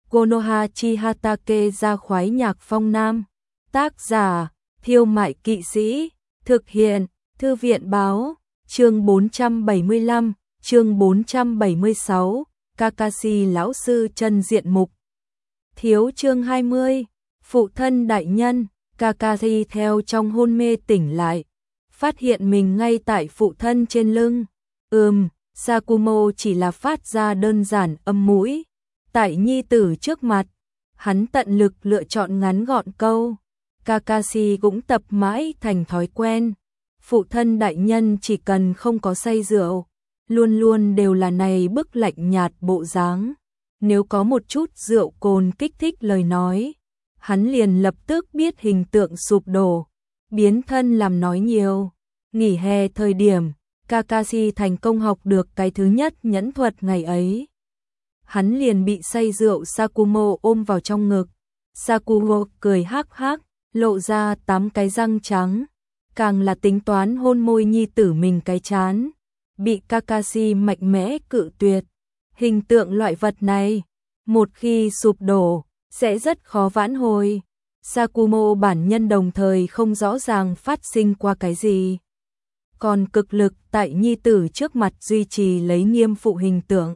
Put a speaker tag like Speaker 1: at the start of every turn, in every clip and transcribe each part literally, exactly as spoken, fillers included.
Speaker 1: Konoha Chihatake ra khoái nhạc phong nam. Tác giả, Thiêu Mại Kỵ Sĩ. Thực hiện, Thư viện Báo. Chương bốn trăm bảy mươi lăm, chương bốn trăm bảy mươi sáu, Kakashi lão sư chân diện mục. Thiếu chương hai mươi, phụ thân đại nhân. Kakashi theo trong hôn mê tỉnh lại, phát hiện mình ngay tại phụ thân trên lưng. Ừm, Sakumo chỉ là phát ra đơn giản âm mũi. Tại nhi tử trước mặt, hắn tận lực lựa chọn ngắn gọn câu. Kakashi cũng tập mãi thành thói quen. Phụ thân đại nhân chỉ cần không có say rượu, luôn luôn đều là này bức lạnh nhạt bộ dáng. Nếu có một chút rượu cồn kích thích lời nói, hắn liền lập tức biết hình tượng sụp đổ, biến thân làm nói nhiều. Nghỉ hè thời điểm, Kakashi thành công học được cái thứ nhất nhẫn thuật ngày ấy. Hắn liền bị say rượu Sakumo ôm vào trong ngực. Sakumo cười hắc hắc, lộ ra tám cái răng trắng, càng là tính toán hôn môi nhi tử mình cái chán. Bị Kakashi mạnh mẽ cự tuyệt. Hình tượng loại vật này, một khi sụp đổ, sẽ rất khó vãn hồi. Sakumo bản nhân đồng thời không rõ ràng phát sinh qua cái gì, còn cực lực tại nhi tử trước mặt duy trì lấy nghiêm phụ hình tượng.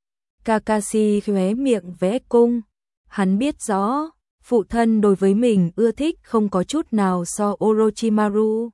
Speaker 1: Kakashi khóe miệng vẽ cung, hắn biết rõ, phụ thân đối với mình ưa thích không có chút nào so Orochimaru.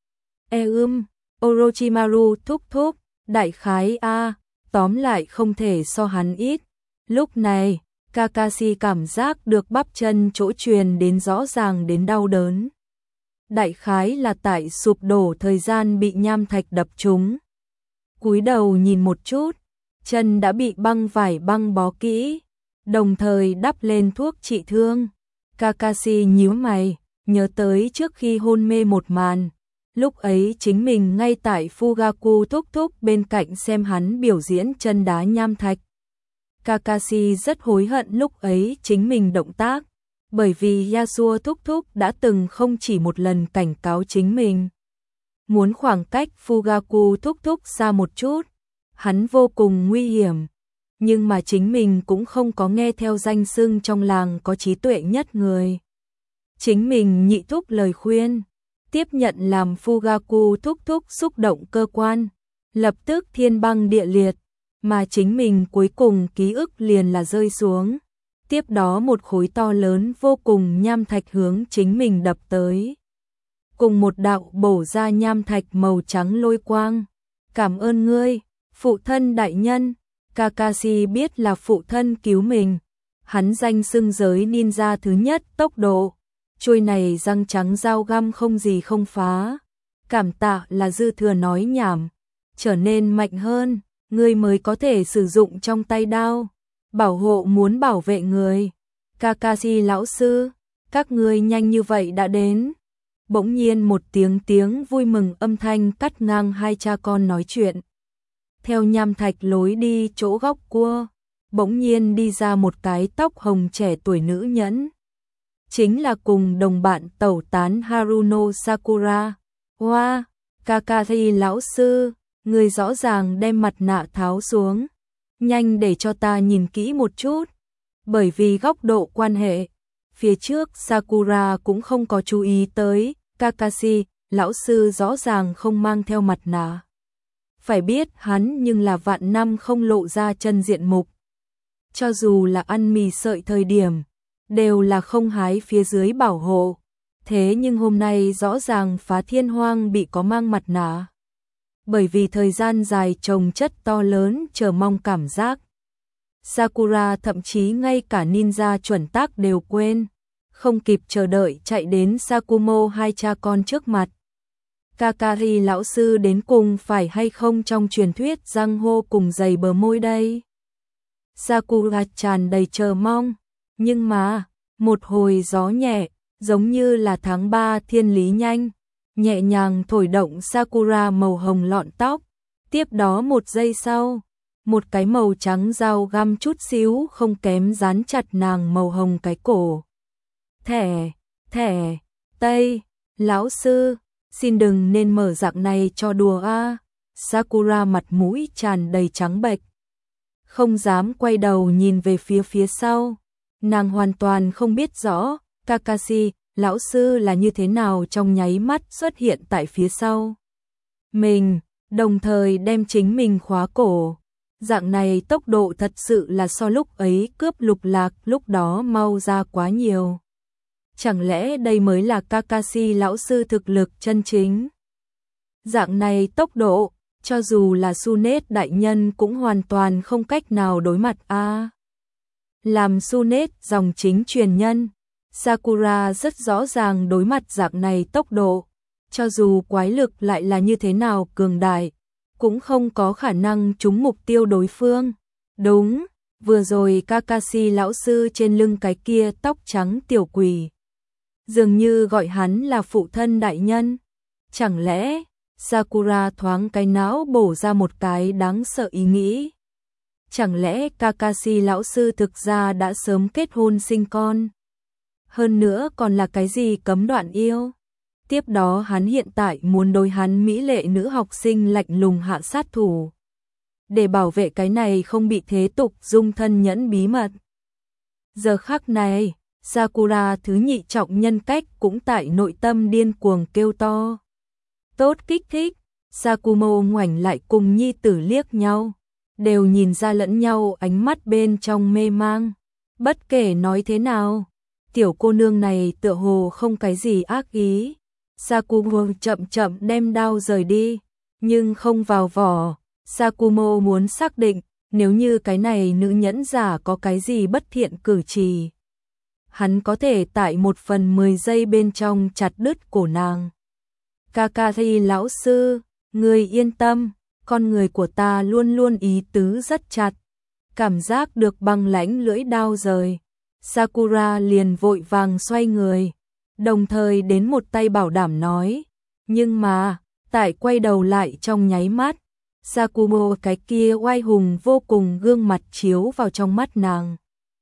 Speaker 1: E ưm, Orochimaru thúc thúc, đại khái a, tóm lại không thể so hắn ít. Lúc này, Kakashi cảm giác được bắp chân chỗ truyền đến rõ ràng đến đau đớn. Đại khái là tại sụp đổ thời gian bị nham thạch đập trúng. Cúi đầu nhìn một chút, chân đã bị băng vải băng bó kỹ, đồng thời đắp lên thuốc trị thương. Kakashi nhíu mày, nhớ tới trước khi hôn mê một màn. Lúc ấy chính mình ngay tại Fugaku thúc thúc bên cạnh xem hắn biểu diễn chân đá nham thạch. Kakashi rất hối hận lúc ấy chính mình động tác, bởi vì Yasuo thúc thúc đã từng không chỉ một lần cảnh cáo chính mình. Muốn khoảng cách Fugaku thúc thúc xa một chút, hắn vô cùng nguy hiểm. Nhưng mà chính mình cũng không có nghe theo danh xưng trong làng có trí tuệ nhất người. Chính mình nhị thúc lời khuyên, tiếp nhận làm Fugaku thúc thúc xúc động cơ quan, lập tức thiên băng địa liệt, mà chính mình cuối cùng ký ức liền là rơi xuống. Tiếp đó một khối to lớn vô cùng nham thạch hướng chính mình đập tới. Cùng một đạo bổ ra nham thạch màu trắng lôi quang. Cảm ơn ngươi, phụ thân đại nhân. Kakashi biết là phụ thân cứu mình. Hắn danh xưng giới ninja thứ nhất tốc độ. Chuôi này răng trắng dao găm không gì không phá. Cảm tạ là dư thừa nói nhảm. Trở nên mạnh hơn, ngươi mới có thể sử dụng trong tay đao. Bảo hộ muốn bảo vệ người. Kakashi lão sư, các ngươi nhanh như vậy đã đến. Bỗng nhiên một tiếng tiếng vui mừng âm thanh cắt ngang hai cha con nói chuyện. Theo nham thạch lối đi chỗ góc cua, bỗng nhiên đi ra một cái tóc hồng trẻ tuổi nữ nhẫn. Chính là cùng đồng bạn tẩu tán Haruno Sakura. Hoa, wow, Kakashi lão sư, người rõ ràng đem mặt nạ tháo xuống. Nhanh để cho ta nhìn kỹ một chút. Bởi vì góc độ quan hệ, phía trước Sakura cũng không có chú ý tới. Kakashi, lão sư rõ ràng không mang theo mặt nạ. Phải biết hắn nhưng là vạn năm không lộ ra chân diện mục. Cho dù là ăn mì sợi thời điểm, đều là không hái phía dưới bảo hộ. Thế nhưng hôm nay rõ ràng phá thiên hoang bị có mang mặt nạ. Bởi vì thời gian dài trồng chất to lớn chờ mong cảm giác. Sakura thậm chí ngay cả ninja chuẩn tác đều quên. Không kịp chờ đợi chạy đến Sakumo hai cha con trước mặt. Kakashi lão sư đến cùng phải hay không trong truyền thuyết răng hô cùng dày bờ môi đây. Sakura tràn đầy chờ mong. Nhưng mà, một hồi gió nhẹ, giống như là tháng ba thiên lý nhanh, nhẹ nhàng thổi động Sakura màu hồng lọn tóc. Tiếp đó một giây sau, một cái màu trắng dao găm chút xíu không kém dán chặt nàng màu hồng cái cổ. Thẻ, thẻ, tây, lão sư, xin đừng nên mở dạng này cho đùa a. Sakura mặt mũi tràn đầy trắng bệch, không dám quay đầu nhìn về phía phía sau. Nàng hoàn toàn không biết rõ Kakashi, lão sư là như thế nào trong nháy mắt xuất hiện tại phía sau mình, đồng thời đem chính mình khóa cổ. Dạng này tốc độ thật sự là so lúc ấy cướp lục lạc lúc đó mau ra quá nhiều. Chẳng lẽ đây mới là Kakashi lão sư thực lực chân chính? Dạng này tốc độ, cho dù là Sunet đại nhân cũng hoàn toàn không cách nào đối mặt a. À, làm Sunet dòng chính truyền nhân, Sakura rất rõ ràng đối mặt dạng này tốc độ, cho dù quái lực lại là như thế nào cường đại, cũng không có khả năng trúng mục tiêu đối phương. Đúng, vừa rồi Kakashi lão sư trên lưng cái kia tóc trắng tiểu quỷ, dường như gọi hắn là phụ thân đại nhân. Chẳng lẽ, Sakura thoáng cái não bổ ra một cái đáng sợ ý nghĩ. Chẳng lẽ Kakashi lão sư thực ra đã sớm kết hôn sinh con? Hơn nữa còn là cái gì cấm đoạn yêu? Tiếp đó hắn hiện tại muốn đối hắn mỹ lệ nữ học sinh lạnh lùng hạ sát thủ. Để bảo vệ cái này không bị thế tục dung thân nhẫn bí mật. Giờ khắc này, Sakura thứ nhị trọng nhân cách cũng tại nội tâm điên cuồng kêu to. Tốt kích thích, Sakumo ngoảnh lại cùng nhi tử liếc nhau, đều nhìn ra lẫn nhau ánh mắt bên trong mê mang. Bất kể nói thế nào, tiểu cô nương này tựa hồ không cái gì ác ý. Sakumo chậm chậm đem đao rời đi, nhưng không vào vỏ. Sakumo muốn xác định, nếu như cái này nữ nhẫn giả có cái gì bất thiện cử chỉ, hắn có thể tại một phần mười giây bên trong chặt đứt cổ nàng. Kakashi lão sư, người yên tâm, con người của ta luôn luôn ý tứ rất chặt. Cảm giác được băng lãnh lưỡi đao rời, Sakura liền vội vàng xoay người, đồng thời đến một tay bảo đảm nói. Nhưng mà, tại quay đầu lại trong nháy mắt, Sakumo cái kia oai hùng vô cùng gương mặt chiếu vào trong mắt nàng.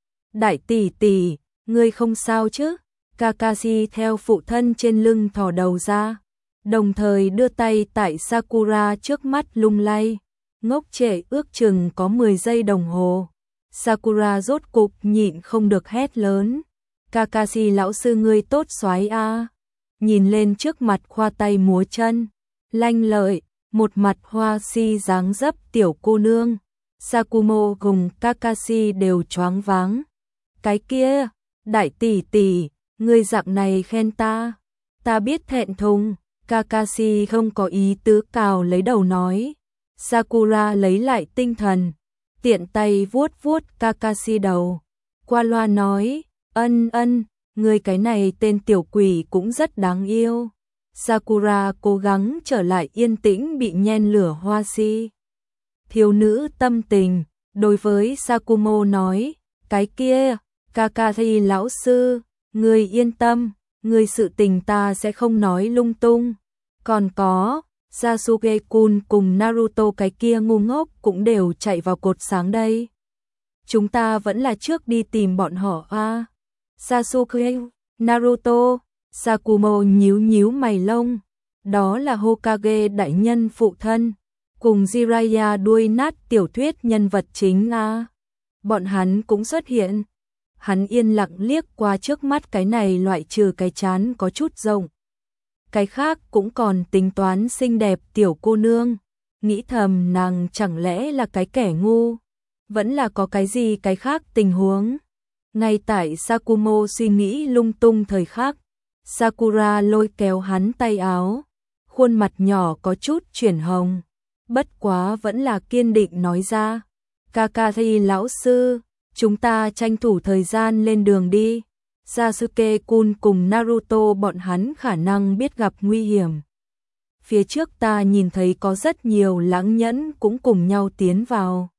Speaker 1: Đại tỷ tỷ, ngươi không sao chứ? Kakashi theo phụ thân trên lưng thò đầu ra, đồng thời đưa tay tại Sakura trước mắt lung lay, ngốc trệ ước chừng có mười giây đồng hồ. Sakura rốt cục nhịn không được hét lớn. Kakashi lão sư ngươi tốt soái a. Nhìn lên trước mặt khoa tay múa chân, lanh lợi, một mặt hoa si dáng dấp tiểu cô nương. Sakumo cùng Kakashi đều choáng váng. Cái kia, đại tỷ tỷ, ngươi dạng này khen ta, ta biết thẹn thùng. Kakashi không có ý tứ cào lấy đầu nói. Sakura lấy lại tinh thần, tiện tay vuốt vuốt Kakashi đầu, qua loa nói, ân ân, ngươi cái này tên tiểu quỷ cũng rất đáng yêu. Sakura cố gắng trở lại yên tĩnh bị nhen lửa hoa si. Thiếu nữ tâm tình, đối với Sakumo nói, cái kia, Kakashi lão sư, ngươi yên tâm, ngươi sự tình ta sẽ không nói lung tung. Còn có, Sasuke-kun cùng Naruto cái kia ngu ngốc cũng đều chạy vào cột sáng đây. Chúng ta vẫn là trước đi tìm bọn họ a. À. Sasuke, Naruto, Sakumo nhíu nhíu mày lông, đó là Hokage đại nhân phụ thân, cùng Jiraiya đuôi nát tiểu thuyết nhân vật chính a. À. Bọn hắn cũng xuất hiện. Hắn yên lặng liếc qua trước mắt cái này loại trừ cái chán có chút rộng. Cái khác cũng còn tính toán xinh đẹp tiểu cô nương, nghĩ thầm nàng chẳng lẽ là cái kẻ ngu, vẫn là có cái gì cái khác tình huống. Ngay tại Sakumo suy nghĩ lung tung thời khắc, Sakura lôi kéo hắn tay áo, khuôn mặt nhỏ có chút chuyển hồng, bất quá vẫn là kiên định nói ra, Kakashi lão sư, chúng ta tranh thủ thời gian lên đường đi. Sasuke-kun cùng Naruto bọn hắn khả năng biết gặp nguy hiểm. Phía trước ta nhìn thấy có rất nhiều lãng nhẫn cũng cùng nhau tiến vào.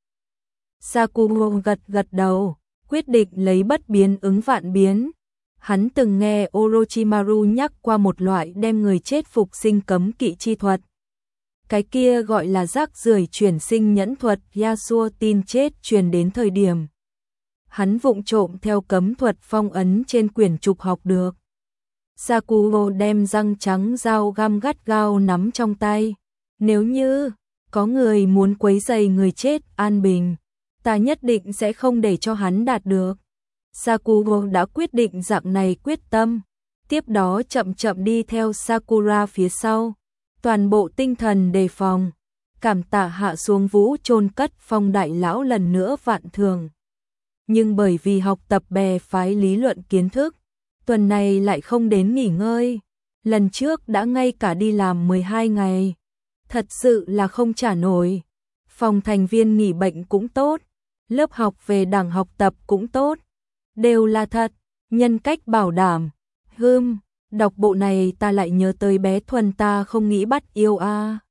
Speaker 1: Sakumo gật gật đầu, quyết định lấy bất biến ứng vạn biến. Hắn từng nghe Orochimaru nhắc qua một loại đem người chết phục sinh cấm kỵ chi thuật. Cái kia gọi là rác rưởi chuyển sinh nhẫn thuật. Yasuo tin chết truyền đến thời điểm hắn vụng trộm theo cấm thuật phong ấn trên quyển trục học được. Sakumo đem răng trắng dao găm gắt gao nắm trong tay. Nếu như có người muốn quấy rầy người chết an bình, ta nhất định sẽ không để cho hắn đạt được. Sakura đã quyết định dạng này quyết tâm, tiếp đó chậm chậm đi theo Sakura phía sau, toàn bộ tinh thần đề phòng, cảm tạ hạ xuống vũ chôn cất Phong đại lão lần nữa vạn thường. Nhưng bởi vì học tập bè phái lý luận kiến thức, tuần này lại không đến nghỉ ngơi, lần trước đã ngay cả đi làm mười hai ngày, thật sự là không trả nổi. Phòng thành viên nghỉ bệnh cũng tốt, lớp học về đảng học tập cũng tốt, đều là thật, nhân cách bảo đảm. Hừm, đọc bộ này ta lại nhớ tới bé Thuần ta không nghĩ bắt yêu a. À.